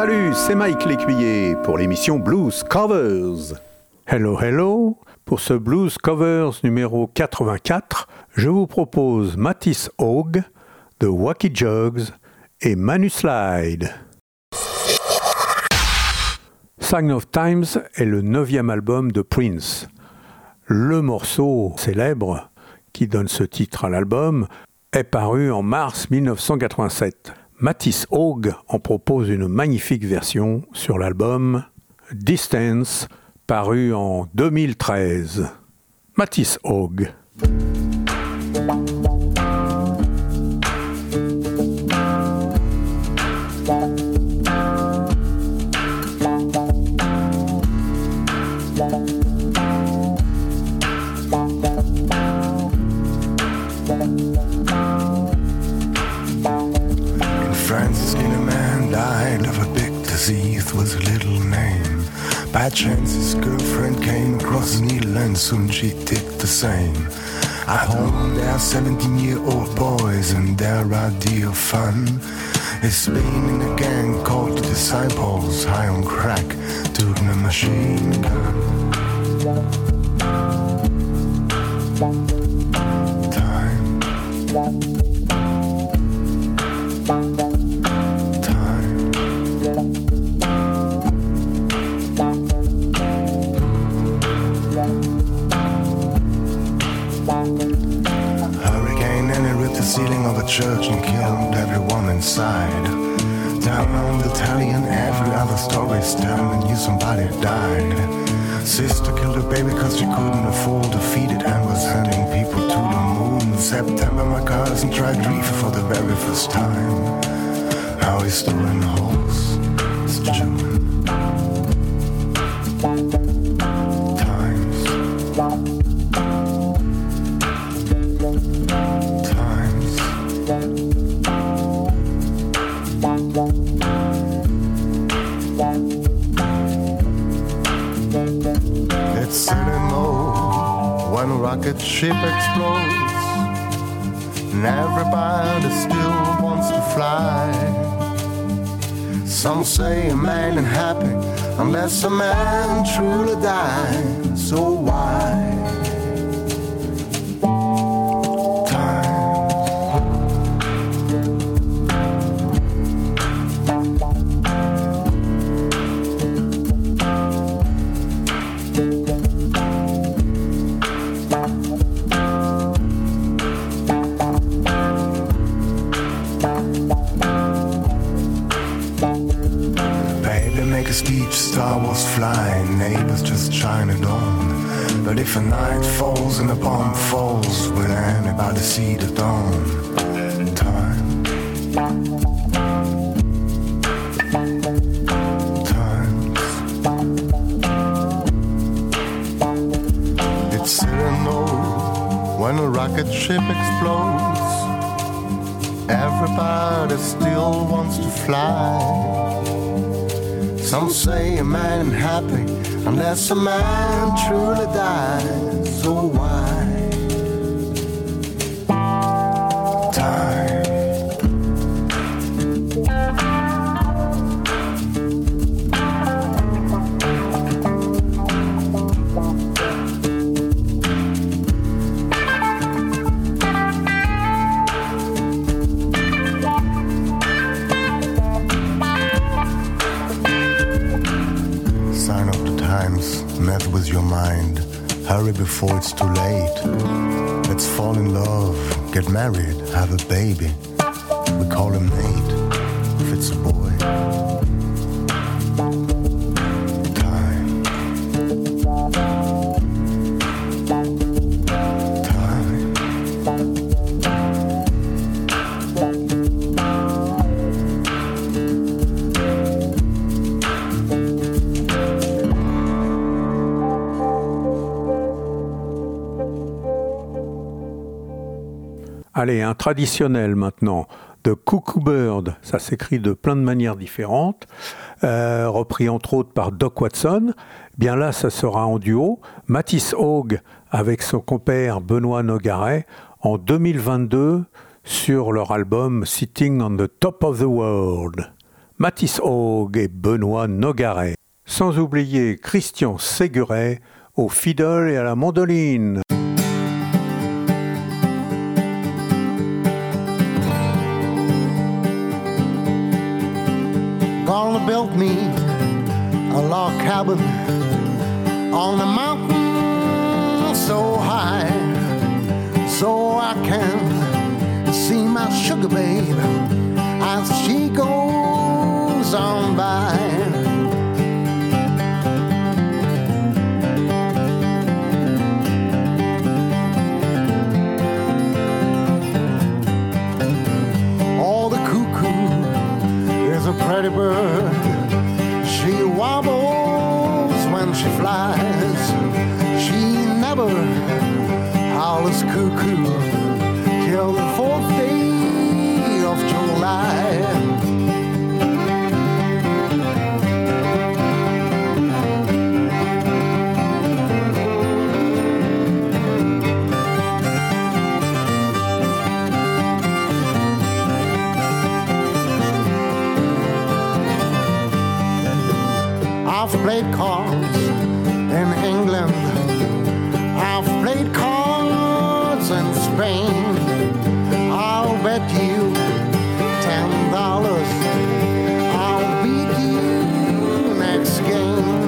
Salut, c'est Mike L'Écuyer pour l'émission Blues Covers. Hello, hello. Pour ce Blues Covers numéro 84, je vous propose Mattis Haug, The Wacky Jugs et Manu Slide. Sign of Times est le 9e album de Prince. Le morceau célèbre qui donne ce titre à l'album est paru en mars 1987. Mattis Haug en propose une magnifique version sur l'album Distance, paru en 2013. Mattis Haug. Disease was a little name. By chance his girlfriend came across his needle and soon she did the same. At home there are 17-year-old boys and their idea of fun is being in a gang called the Disciples, high on crack, doing a machine gun. Time. Ceiling of a church and killed everyone inside. Down on the tally and every other story's telling you somebody died. Sister killed her baby cause she couldn't afford to feed it and was sending people to the moon. In September my cousin tried reefer for the very first time. Now he's storing holes. It's June. Rocket ship explodes and everybody still wants to fly. Some say a man ain't happy unless a man truly dies. So why? Each star was flying, neighbors just shining on. But if a night falls and a bomb falls, will anybody see the dawn? Time. It's Cyrano when a rocket ship explodes. Everybody still wants to fly. Some say a man ain't happy unless a man truly dies. So why? Time. With your mind, hurry before it's too late. Let's fall in love, get married, have a baby. We call him Nate, if it's a boy. Time. Time. Allez, un traditionnel maintenant, de Cuckoo Bird, ça s'écrit de plein de manières différentes, repris entre autres par Doc Watson. Bien là, ça sera en duo, Mattis Haug avec son compère Benoît Nogaret en 2022 sur leur album Sitting on the Top of the World. Mathis Haug et Benoît Nogaret. Sans oublier Christian Séguret au fiddle et à la mandoline. Gonna build me a log cabin on a mountain so high, so I can see my sugar babe as she goes on by. Oh, the cuckoo is a pretty bird. She wobbles when she flies. She never howls cuckoo till the 4th day of July. I've played cards in England, I've played cards in Spain. I'll bet you $10 I'll beat you next game.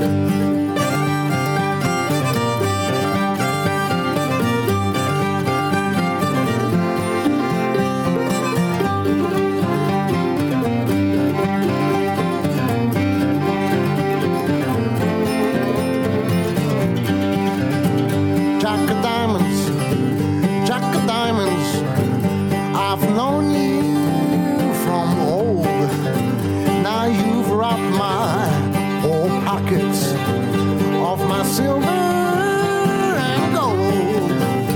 Jack of diamonds, I've known you from old. Now you've robbed my whole pockets of my silver and gold.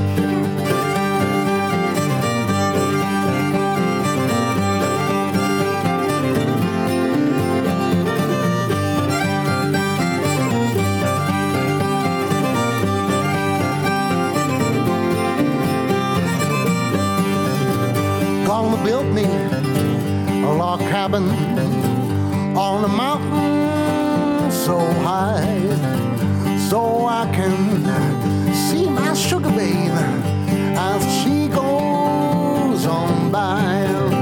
Gonna build me a log cabin on a mountain so high, so I can see my sugar babe as she goes on by.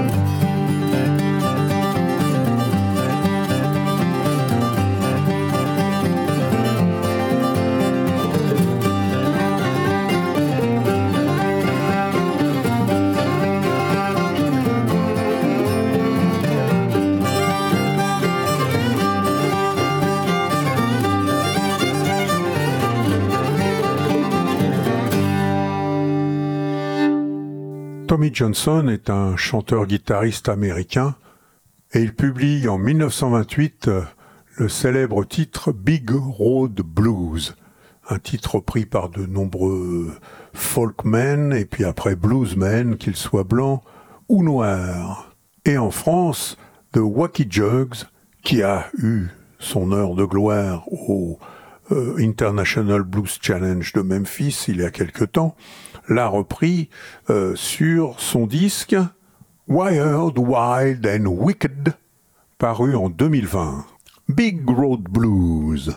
Tommy Johnson est un chanteur-guitariste américain et il publie en 1928 le célèbre titre Big Road Blues, un titre repris par de nombreux folkmen et puis après bluesmen, qu'ils soient blancs ou noirs. Et en France, The Wacky Jugs, qui a eu son heure de gloire au International Blues Challenge de Memphis il y a quelque temps, l'a repris sur son disque Wired, Wild and Wicked, paru en 2020. Big Road Blues.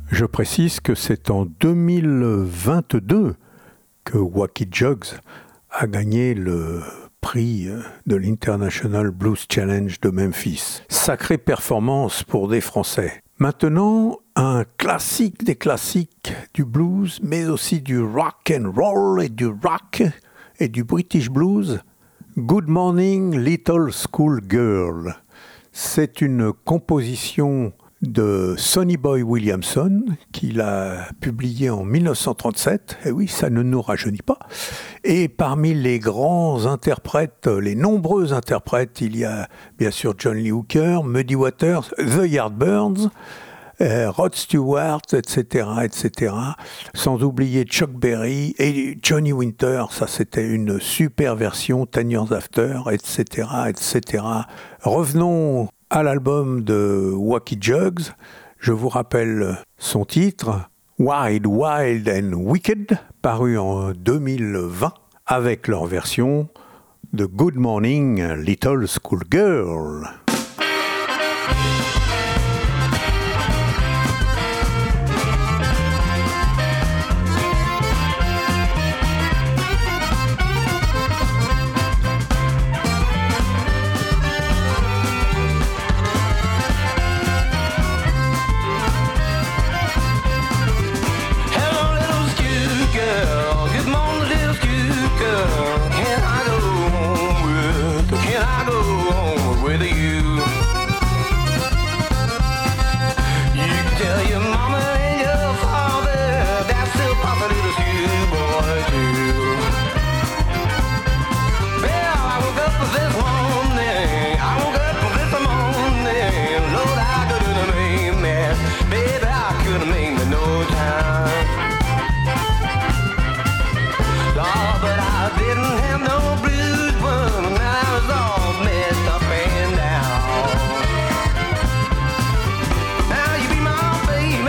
Je précise que c'est en 2022 que Wacky Jugs a gagné le prix de l'International Blues Challenge de Memphis. Sacrée performance pour des Français. Maintenant, un classique des classiques du blues, mais aussi du rock and roll et du rock et du British blues. Good Morning Little School Girl. C'est une composition de Sonny Boy Williamson, qu'il a publié en 1937. Et oui, ça ne nous rajeunit pas. Et parmi les grands interprètes, les nombreux interprètes, il y a bien sûr John Lee Hooker, Muddy Waters, The Yardbirds, Rod Stewart, etc., etc. Sans oublier Chuck Berry et Johnny Winter. Ça, c'était une super version, 10 Years After, etc., etc. Revenons à l'album de Wacky Jugs. Je vous rappelle son titre, Wild, Wild and Wicked, paru en 2020, avec leur version de Good Morning Little School Girl. Now you be my baby.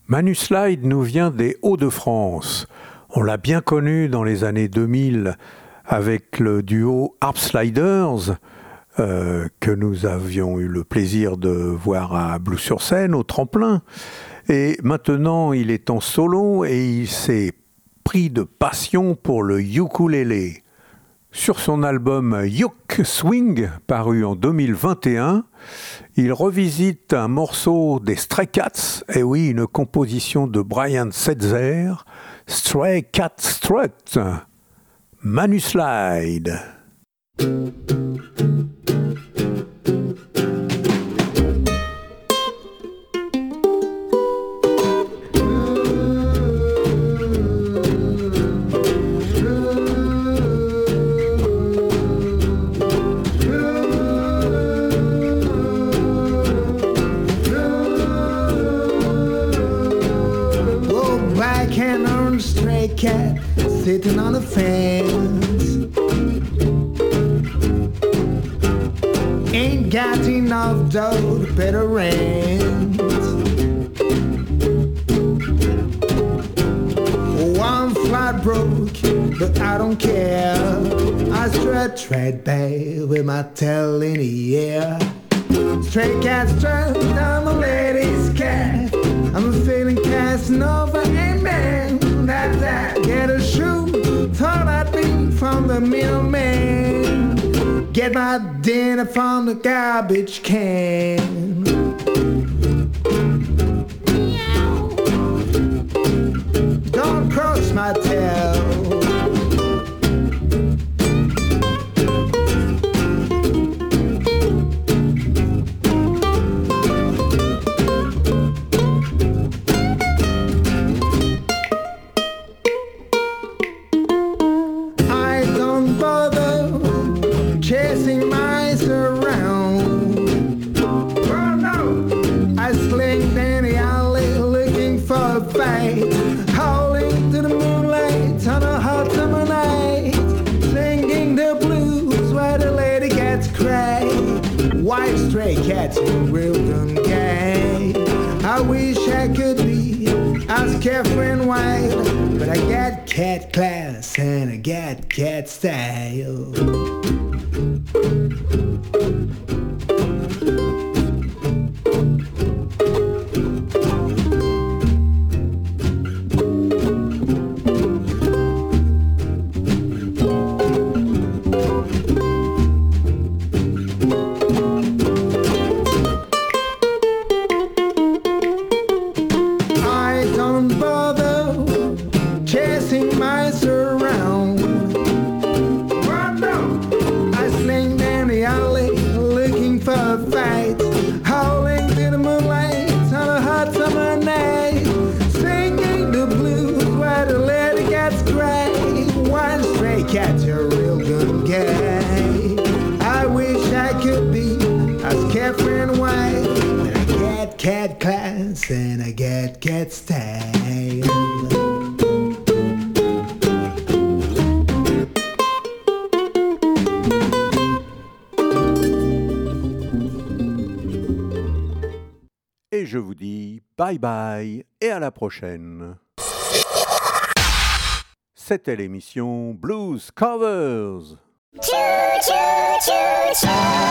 Manu Slide nous vient des Hauts-de-France. On l'a bien connu dans les années 2000 avec le duo Harp Sliders, que nous avions eu le plaisir de voir à Blues-sur-Seine, au Tremplin. Et maintenant, il est en solo et il s'est pris de passion pour le ukulélé. Sur son album Uke Swing, paru en 2021, il revisite un morceau des Stray Cats, et oui, une composition de Brian Setzer, Stray Cat Strut, Manu Slide. Cat sitting on the fence, ain't got enough dough to pay the rent. One flat broke, but I don't care. I strut right by with my tail in the air. Stray cat strut, I'm a lady's cat. I'm feeling Casanova, amen. That get a shoe, thought I'd be from the middleman. Get my dinner from the garbage can. Don't cross my tail. Howling to the moonlight on a hot summer night, singing the blues where the lady cats cry. White stray cats, you real dumb guy. I wish I could be as carefree and wild, but I got cat class and I got cat style. Cat class and I get cat style. Et je vous dis bye bye et à la prochaine. C'était l'émission Blues Covers. Choo, choo, choo, choo.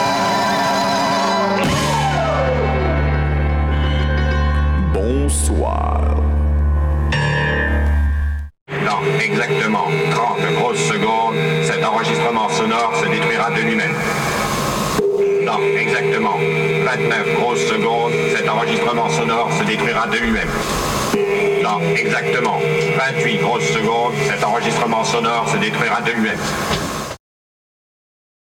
Bonsoir. Dans exactement 30 grosses secondes, cet enregistrement sonore se détruira de lui-même. Dans exactement 29 grosses secondes, cet enregistrement sonore se détruira de lui-même. Dans exactement 28 grosses secondes, cet enregistrement sonore se détruira de lui-même.